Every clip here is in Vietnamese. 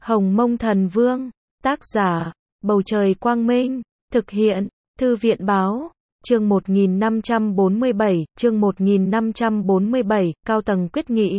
Hồng Mông Thần Vương, tác giả, Bầu Trời Quang Minh, thực hiện, Thư viện Báo, chương 1547, cao tầng quyết nghị.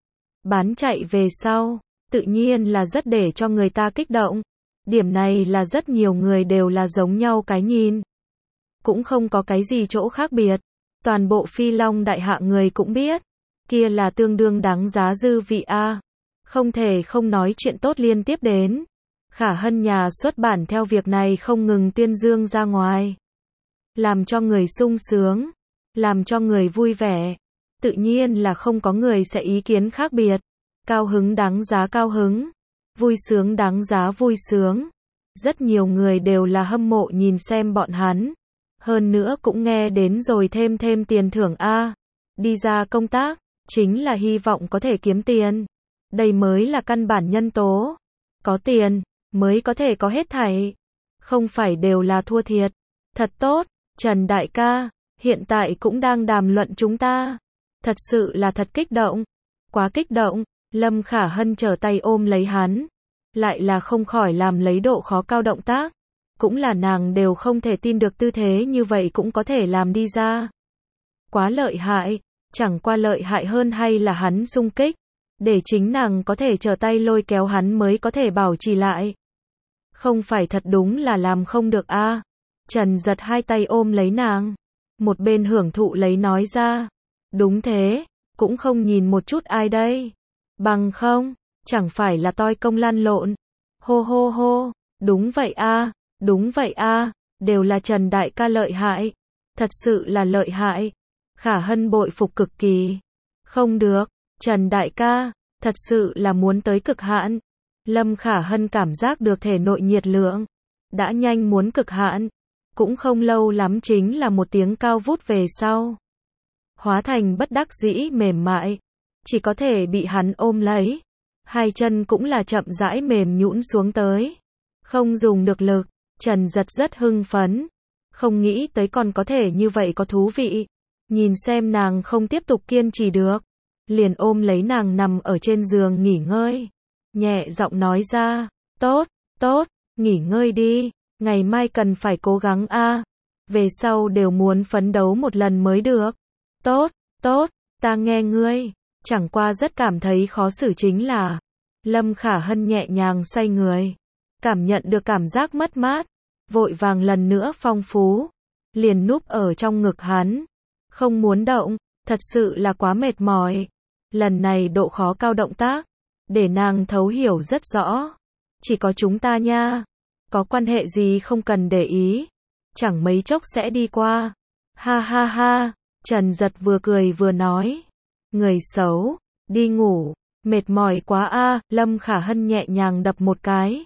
Bán chạy về sau, tự nhiên là rất để cho người ta kích động. Điểm này là rất nhiều người đều là giống nhau cái nhìn. Cũng không có cái gì chỗ khác biệt. Toàn bộ Phi Long đại hạ người cũng biết. Kia là tương đương đáng giá dư vị a. Không thể không nói chuyện tốt liên tiếp đến. Khả Hân nhà xuất bản theo việc này không ngừng tuyên dương ra ngoài. Làm cho người sung sướng. Làm cho người vui vẻ. Tự nhiên là không có người sẽ ý kiến khác biệt. Cao hứng đáng giá cao hứng. Vui sướng đáng giá vui sướng. Rất nhiều người đều là hâm mộ nhìn xem bọn hắn. Hơn nữa cũng nghe đến rồi thêm tiền thưởng a. Đi ra công tác, chính là hy vọng có thể kiếm tiền. Đây mới là căn bản nhân tố. Có tiền, mới có thể có hết thảy. Không phải đều là thua thiệt. Thật tốt, Trần đại ca, hiện tại cũng đang đàm luận chúng ta. Thật sự là thật kích động. Quá kích động, Lâm Khả Hân trở tay ôm lấy hắn. Lại là không khỏi làm lấy độ khó cao động tác. Cũng là nàng đều không thể tin được tư thế như vậy cũng có thể làm đi ra. Quá lợi hại, chẳng qua lợi hại hơn hay là hắn xung kích. Để chính nàng có thể trở tay lôi kéo hắn mới có thể bảo trì lại. Không phải thật đúng là làm không được a. Trần giật hai tay ôm lấy nàng. Một bên hưởng thụ lấy nói ra. Đúng thế, cũng không nhìn một chút ai đây. Bằng không, chẳng phải là toi công lăn lộn. Hô hô hô, đúng vậy a, đúng vậy a, đều là Trần đại ca lợi hại. Thật sự là lợi hại. Khả Hân bội phục cực kỳ. Không được, Trần đại ca, thật sự là muốn tới cực hạn. Lâm Khả Hân cảm giác được thể nội nhiệt lượng. Đã nhanh muốn cực hạn. Cũng không lâu lắm chính là một tiếng cao vút về sau. Hóa thành bất đắc dĩ mềm mại. Chỉ có thể bị hắn ôm lấy. Hai chân cũng là chậm rãi mềm nhũn xuống tới. Không dùng được lực. Trần giật rất hưng phấn. Không nghĩ tới còn có thể như vậy có thú vị. Nhìn xem nàng không tiếp tục kiên trì được. Liền ôm lấy nàng nằm ở trên giường nghỉ ngơi. Nhẹ giọng nói ra. Tốt, tốt, nghỉ ngơi đi. Ngày mai cần phải cố gắng a. Về sau đều muốn phấn đấu một lần mới được. Tốt, tốt, ta nghe ngươi. Chẳng qua rất cảm thấy khó xử chính là. Lâm Khả Hân nhẹ nhàng xoay người. Cảm nhận được cảm giác mất mát. Vội vàng lần nữa phong phú. Liền núp ở trong ngực hắn. Không muốn động, thật sự là quá mệt mỏi. Lần này độ khó cao động tác. Để nàng thấu hiểu rất rõ. Chỉ có chúng ta nha. Có quan hệ gì không cần để ý. Chẳng mấy chốc sẽ đi qua. Ha ha ha. Trần giật vừa cười vừa nói. Người xấu, đi ngủ. Mệt mỏi quá a. Lâm Khả Hân nhẹ nhàng đập một cái.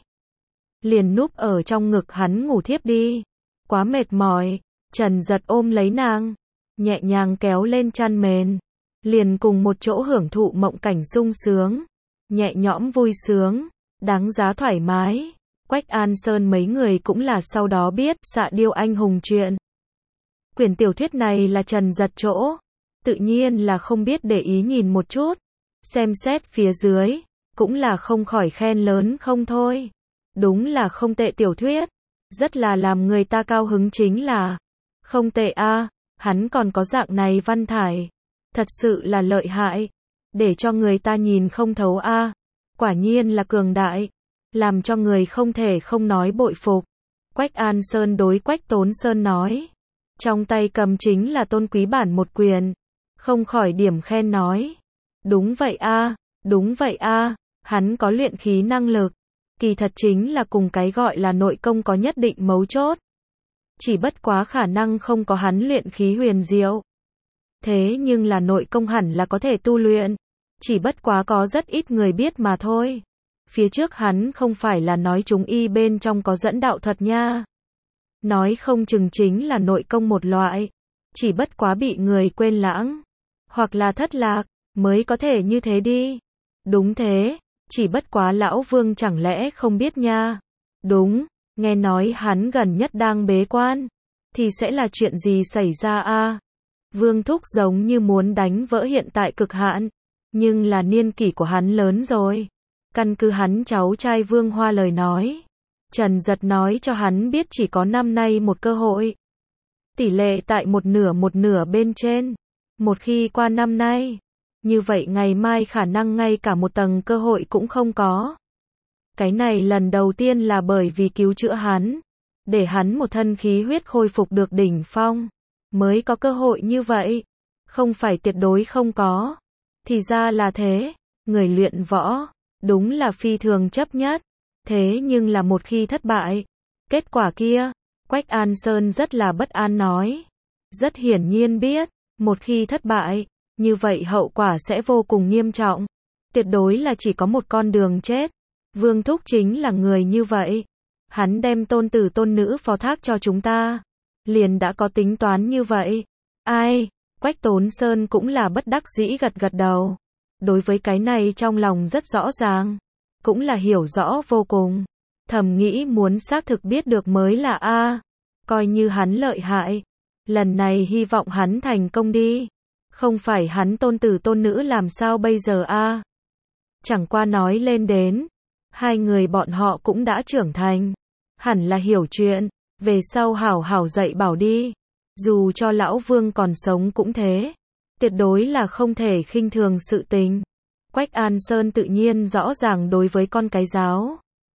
Liền núp ở trong ngực hắn ngủ thiếp đi. Quá mệt mỏi. Trần giật ôm lấy nàng. Nhẹ nhàng kéo lên chăn mền. Liền cùng một chỗ hưởng thụ mộng cảnh sung sướng. Nhẹ nhõm vui sướng. Đáng giá thoải mái. Quách An Sơn mấy người cũng là sau đó biết Xạ Điêu Anh Hùng chuyện. Quyển tiểu thuyết này là Trần giật chỗ. Tự nhiên là không biết để ý nhìn một chút. Xem xét phía dưới. Cũng là không khỏi khen lớn không thôi. Đúng là không tệ tiểu thuyết. Rất là làm người ta cao hứng chính là. Không tệ a, hắn còn có dạng này văn thải. Thật sự là lợi hại. Để cho người ta nhìn không thấu a. Quả nhiên là cường đại. Làm cho người không thể không nói bội phục. Quách An Sơn đối Quách Tốn Sơn nói. Trong tay cầm chính là tôn quý bản một quyền. Không khỏi điểm khen nói. Đúng vậy a, đúng vậy a, hắn có luyện khí năng lực. Kỳ thật chính là cùng cái gọi là nội công có nhất định mấu chốt. Chỉ bất quá khả năng không có hắn luyện khí huyền diệu. Thế nhưng là nội công hẳn là có thể tu luyện. Chỉ bất quá có rất ít người biết mà thôi. Phía trước hắn không phải là nói chúng y bên trong có dẫn đạo thuật nha. Nói không chừng chính là nội công một loại. Chỉ bất quá bị người quên lãng. Hoặc là thất lạc, mới có thể như thế đi. Đúng thế, chỉ bất quá lão Vương chẳng lẽ không biết nha. Đúng, nghe nói hắn gần nhất đang bế quan. Thì sẽ là chuyện gì xảy ra a? Vương thúc giống như muốn đánh vỡ hiện tại cực hạn. Nhưng là niên kỷ của hắn lớn rồi. Căn cứ hắn cháu trai Vương Hoa lời nói, Trần Giật nói cho hắn biết chỉ có năm nay một cơ hội. Tỷ lệ tại một nửa bên trên. Một khi qua năm nay, như vậy ngày mai khả năng ngay cả một tầng cơ hội cũng không có. Cái này lần đầu tiên là bởi vì cứu chữa hắn, để hắn một thân khí huyết khôi phục được đỉnh phong, mới có cơ hội như vậy. Không phải tuyệt đối không có. Thì ra là thế, người luyện võ, đúng là phi thường chấp nhất. Thế nhưng là một khi thất bại, kết quả kia, Quách An Sơn rất là bất an nói. Rất hiển nhiên biết, một khi thất bại, như vậy hậu quả sẽ vô cùng nghiêm trọng. Tuyệt đối là chỉ có một con đường chết. Vương Thúc chính là người như vậy. Hắn đem tôn tử tôn nữ phó thác cho chúng ta. Liền đã có tính toán như vậy. Ai? Quách Tốn Sơn cũng là bất đắc dĩ gật gật đầu. Đối với cái này trong lòng rất rõ ràng. Cũng là hiểu rõ vô cùng. Thầm nghĩ muốn xác thực biết được mới là A. Coi như hắn lợi hại. Lần này hy vọng hắn thành công đi. Không phải hắn tôn tử tôn nữ làm sao bây giờ A. Chẳng qua nói lên đến. Hai người bọn họ cũng đã trưởng thành. Hẳn là hiểu chuyện. Về sau hảo hảo dạy bảo đi. Dù cho lão Vương còn sống cũng thế. Tuyệt đối là không thể khinh thường sự tình. Quách An Sơn tự nhiên rõ ràng đối với con cái giáo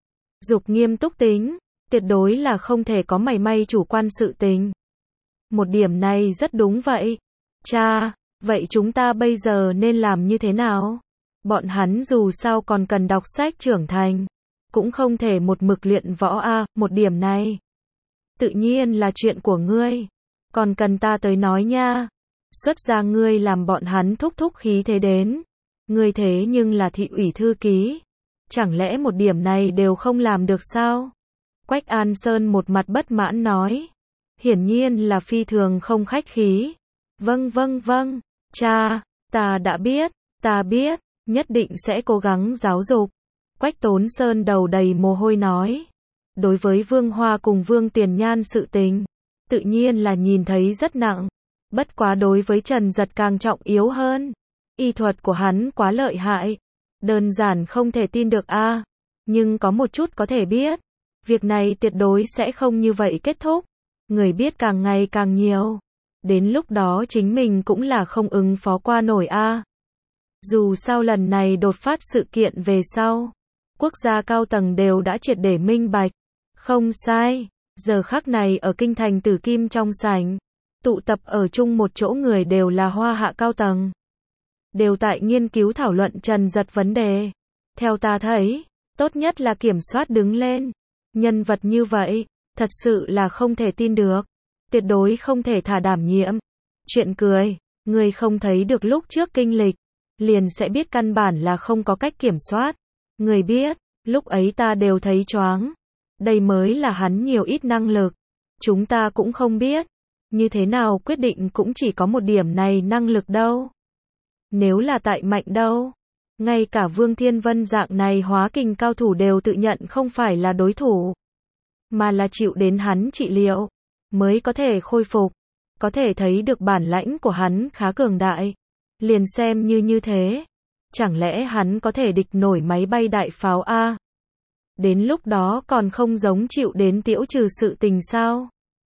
dục nghiêm túc tính. Tuyệt đối là không thể có mảy may chủ quan sự tình. Một điểm này rất đúng vậy. Cha, vậy chúng ta bây giờ nên làm như thế nào? Bọn hắn dù sao còn cần đọc sách trưởng thành. Cũng không thể một mực luyện võ a. Một điểm này tự nhiên là chuyện của ngươi. Còn cần ta tới nói nha. Xuất ra ngươi làm bọn hắn thúc thúc khí thế đến. Ngươi thế nhưng là thị ủy thư ký. Chẳng lẽ một điểm này đều không làm được sao? Quách An Sơn một mặt bất mãn nói. Hiển nhiên là phi thường không khách khí. Vâng, cha, ta đã biết, ta biết, nhất định sẽ cố gắng giáo dục. Quách Tốn Sơn đầu đầy mồ hôi nói. Đối với Vương Hoa cùng Vương Tiền Nhan sự tình, tự nhiên là nhìn thấy rất nặng. Bất quá đối với Trần Giật càng trọng yếu hơn. Y thuật của hắn quá lợi hại. Đơn giản không thể tin được a. Nhưng có một chút có thể biết. Việc này tuyệt đối sẽ không như vậy kết thúc. Người biết càng ngày càng nhiều. Đến lúc đó chính mình cũng là không ứng phó qua nổi a. Dù sao lần này đột phát sự kiện về sau, quốc gia cao tầng đều đã triệt để minh bạch. Không sai. Giờ khắc này ở kinh thành Tử Kim trong sảnh, tụ tập ở chung một chỗ người đều là Hoa Hạ cao tầng. Đều tại nghiên cứu thảo luận Trần Giật vấn đề. Theo ta thấy, tốt nhất là kiểm soát đứng lên. Nhân vật như vậy, thật sự là không thể tin được. Tuyệt đối không thể thả đảm nhiệm. Chuyện cười, người không thấy được lúc trước kinh lịch, liền sẽ biết căn bản là không có cách kiểm soát. Người biết, lúc ấy ta đều thấy choáng. Đây mới là hắn nhiều ít năng lực. Chúng ta cũng không biết. Như thế nào quyết định cũng chỉ có một điểm này năng lực đâu. Nếu là tại mạnh đâu. Ngay cả Vương Thiên Vân dạng này hóa kình cao thủ đều tự nhận không phải là đối thủ. Mà là chịu đến hắn trị liệu. Mới có thể khôi phục. Có thể thấy được bản lãnh của hắn khá cường đại. Liền xem như thế. Chẳng lẽ hắn có thể địch nổi máy bay đại pháo A? Đến lúc đó còn không giống chịu đến tiễu trừ sự tình sao?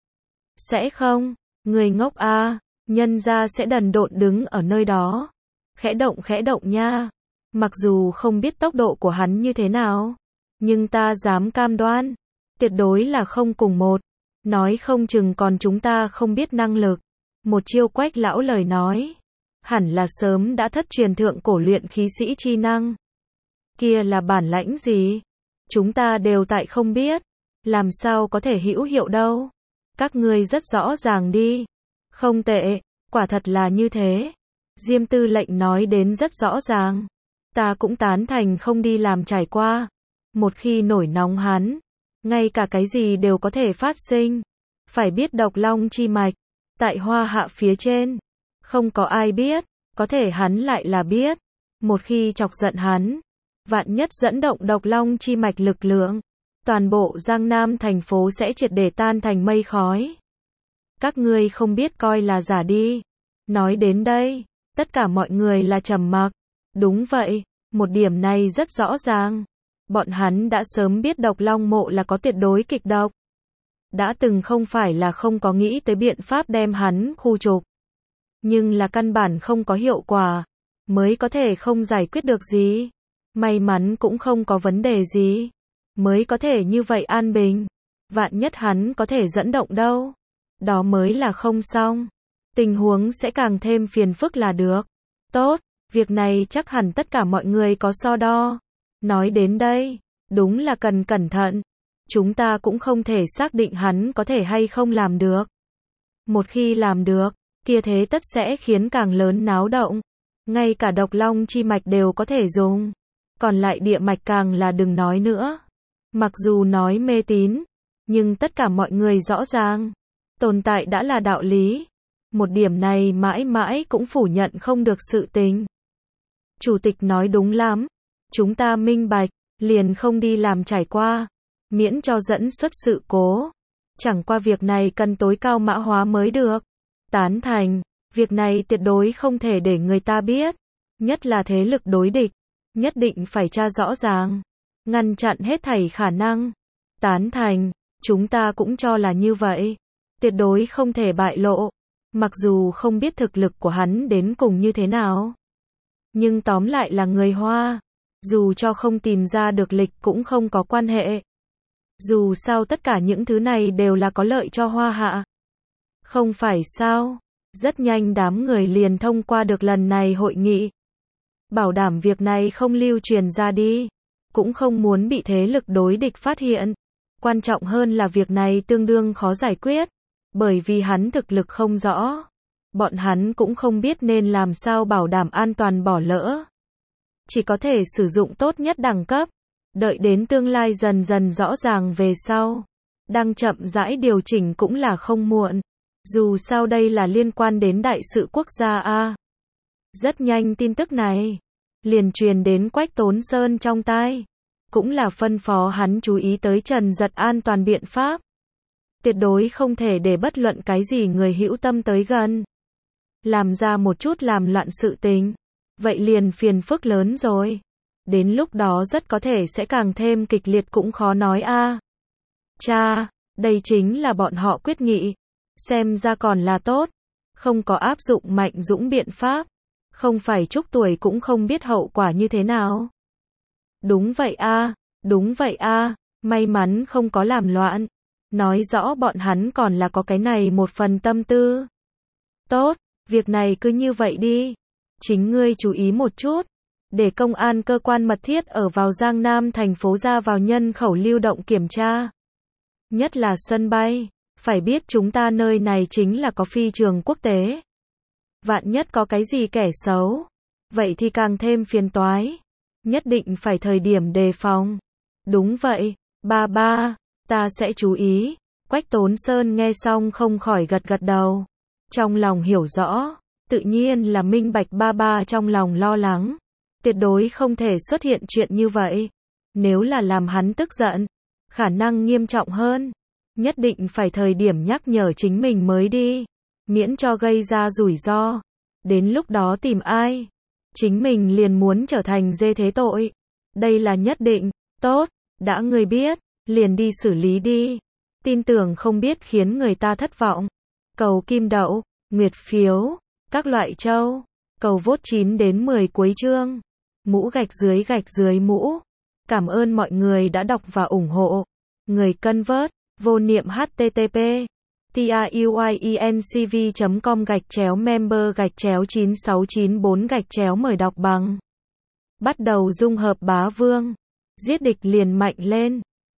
Sẽ không. Người ngốc A. Nhân ra sẽ đần độn đứng ở nơi đó. Khẽ động nha. Mặc dù không biết tốc độ của hắn như thế nào. Nhưng ta dám cam đoan. Tuyệt đối là không cùng một. Nói không chừng còn chúng ta không biết năng lực. Một chiêu Quách lão lời nói. Hẳn là sớm đã thất truyền thượng cổ luyện khí sĩ chi năng. Kia là bản lãnh gì? Chúng ta đều tại không biết. Làm sao có thể hữu hiệu đâu. Các ngươi rất rõ ràng đi. Không tệ, quả thật là như thế. Diêm tư lệnh nói đến rất rõ ràng. Ta cũng tán thành không đi làm trải qua. Một khi nổi nóng hắn, ngay cả cái gì đều có thể phát sinh. Phải biết độc long chi mạch. Tại Hoa Hạ phía trên. Không có ai biết. Có thể hắn lại là biết. Một khi chọc giận hắn. Vạn nhất dẫn động độc long chi mạch lực lượng. Toàn bộ Giang Nam thành phố sẽ triệt để tan thành mây khói. Các ngươi không biết coi là giả đi. Nói đến đây. Tất cả mọi người là trầm mặc. Đúng vậy. Một điểm này rất rõ ràng. Bọn hắn đã sớm biết độc long mộ là có tuyệt đối kịch độc. Đã từng không phải là không có nghĩ tới biện pháp đem hắn khu trục. Nhưng là căn bản không có hiệu quả. Mới có thể không giải quyết được gì. May mắn cũng không có vấn đề gì. Mới có thể như vậy an bình. Vạn nhất hắn có thể dẫn động đâu. Đó mới là không xong. Tình huống sẽ càng thêm phiền phức là được. Tốt, việc này chắc hẳn tất cả mọi người có so đo. Nói đến đây, đúng là cần cẩn thận. Chúng ta cũng không thể xác định hắn có thể hay không làm được. Một khi làm được, kia thế tất sẽ khiến càng lớn náo động. Ngay cả độc long chi mạch đều có thể dùng. Còn lại địa mạch càng là đừng nói nữa. Mặc dù nói mê tín, nhưng tất cả mọi người rõ ràng. Tồn tại đã là đạo lý. Một điểm này mãi mãi cũng phủ nhận không được sự tình. Chủ tịch nói đúng lắm. Chúng ta minh bạch, liền không đi làm trải qua. Miễn cho dẫn xuất sự cố. Chẳng qua việc này cần tối cao mã hóa mới được. Tán thành, việc này tuyệt đối không thể để người ta biết. Nhất là thế lực đối địch. Nhất định phải tra rõ ràng. Ngăn chặn hết thảy khả năng. Tán thành, chúng ta cũng cho là như vậy. Tuyệt đối không thể bại lộ. Mặc dù không biết thực lực của hắn đến cùng như thế nào. Nhưng tóm lại là người Hoa. Dù cho không tìm ra được lịch cũng không có quan hệ. Dù sao tất cả những thứ này đều là có lợi cho Hoa Hạ. Không phải sao? Rất nhanh đám người liền thông qua được lần này hội nghị. Bảo đảm việc này không lưu truyền ra đi. Cũng không muốn bị thế lực đối địch phát hiện. Quan trọng hơn là việc này tương đương khó giải quyết. Bởi vì hắn thực lực không rõ. Bọn hắn cũng không biết nên làm sao bảo đảm an toàn bỏ lỡ. Chỉ có thể sử dụng tốt nhất đẳng cấp. Đợi đến tương lai dần dần rõ ràng về sau. Đang chậm rãi điều chỉnh cũng là không muộn. Dù sao đây là liên quan đến đại sự quốc gia a. Rất nhanh tin tức này liền truyền đến Quách Tốn Sơn trong tai. Cũng là phân phó hắn chú ý tới Trần Giật an toàn biện pháp. Tuyệt đối không thể để bất luận cái gì người hữu tâm tới gần. Làm ra một chút làm loạn sự tình. Vậy liền phiền phức lớn rồi. Đến lúc đó rất có thể sẽ càng thêm kịch liệt cũng khó nói a. Cha, đây chính là bọn họ quyết nghị. Xem ra còn là tốt. Không có áp dụng mạnh dũng biện pháp. Không phải chúc tuổi cũng không biết hậu quả như thế nào. Đúng vậy a, đúng vậy a, may mắn không có làm loạn. Nói rõ bọn hắn còn là có cái này một phần tâm tư. Tốt, việc này cứ như vậy đi. Chính ngươi chú ý một chút. Để công an cơ quan mật thiết ở vào Giang Nam thành phố ra vào nhân khẩu lưu động kiểm tra. Nhất là sân bay. Phải biết chúng ta nơi này chính là có phi trường quốc tế. Vạn nhất có cái gì kẻ xấu. Vậy thì càng thêm phiền toái. Nhất định phải thời điểm đề phòng. Đúng vậy, ba, ta sẽ chú ý. Quách Tốn Sơn nghe xong không khỏi gật gật đầu. Trong lòng hiểu rõ, tự nhiên là minh bạch ba trong lòng lo lắng. Tuyệt đối không thể xuất hiện chuyện như vậy. Nếu là làm hắn tức giận, khả năng nghiêm trọng hơn. Nhất định phải thời điểm nhắc nhở chính mình mới đi. Miễn cho gây ra rủi ro. Đến lúc đó tìm ai? Chính mình liền muốn trở thành dê thế tội. Đây là nhất định. Tốt, đã ngươi biết, liền đi xử lý đi. Tin tưởng không biết khiến người ta thất vọng. Cầu kim đậu, nguyệt phiếu, các loại châu. Cầu vote 9 đến 10 cuối chương. Mũ gạch dưới mũ. Cảm ơn mọi người đã đọc và ủng hộ. Người cân vớt, vô niệm http tiuyencv.com/member/9694- mời đọc bằng. Bắt đầu dung hợp bá vương. Giết địch liền mạnh lên.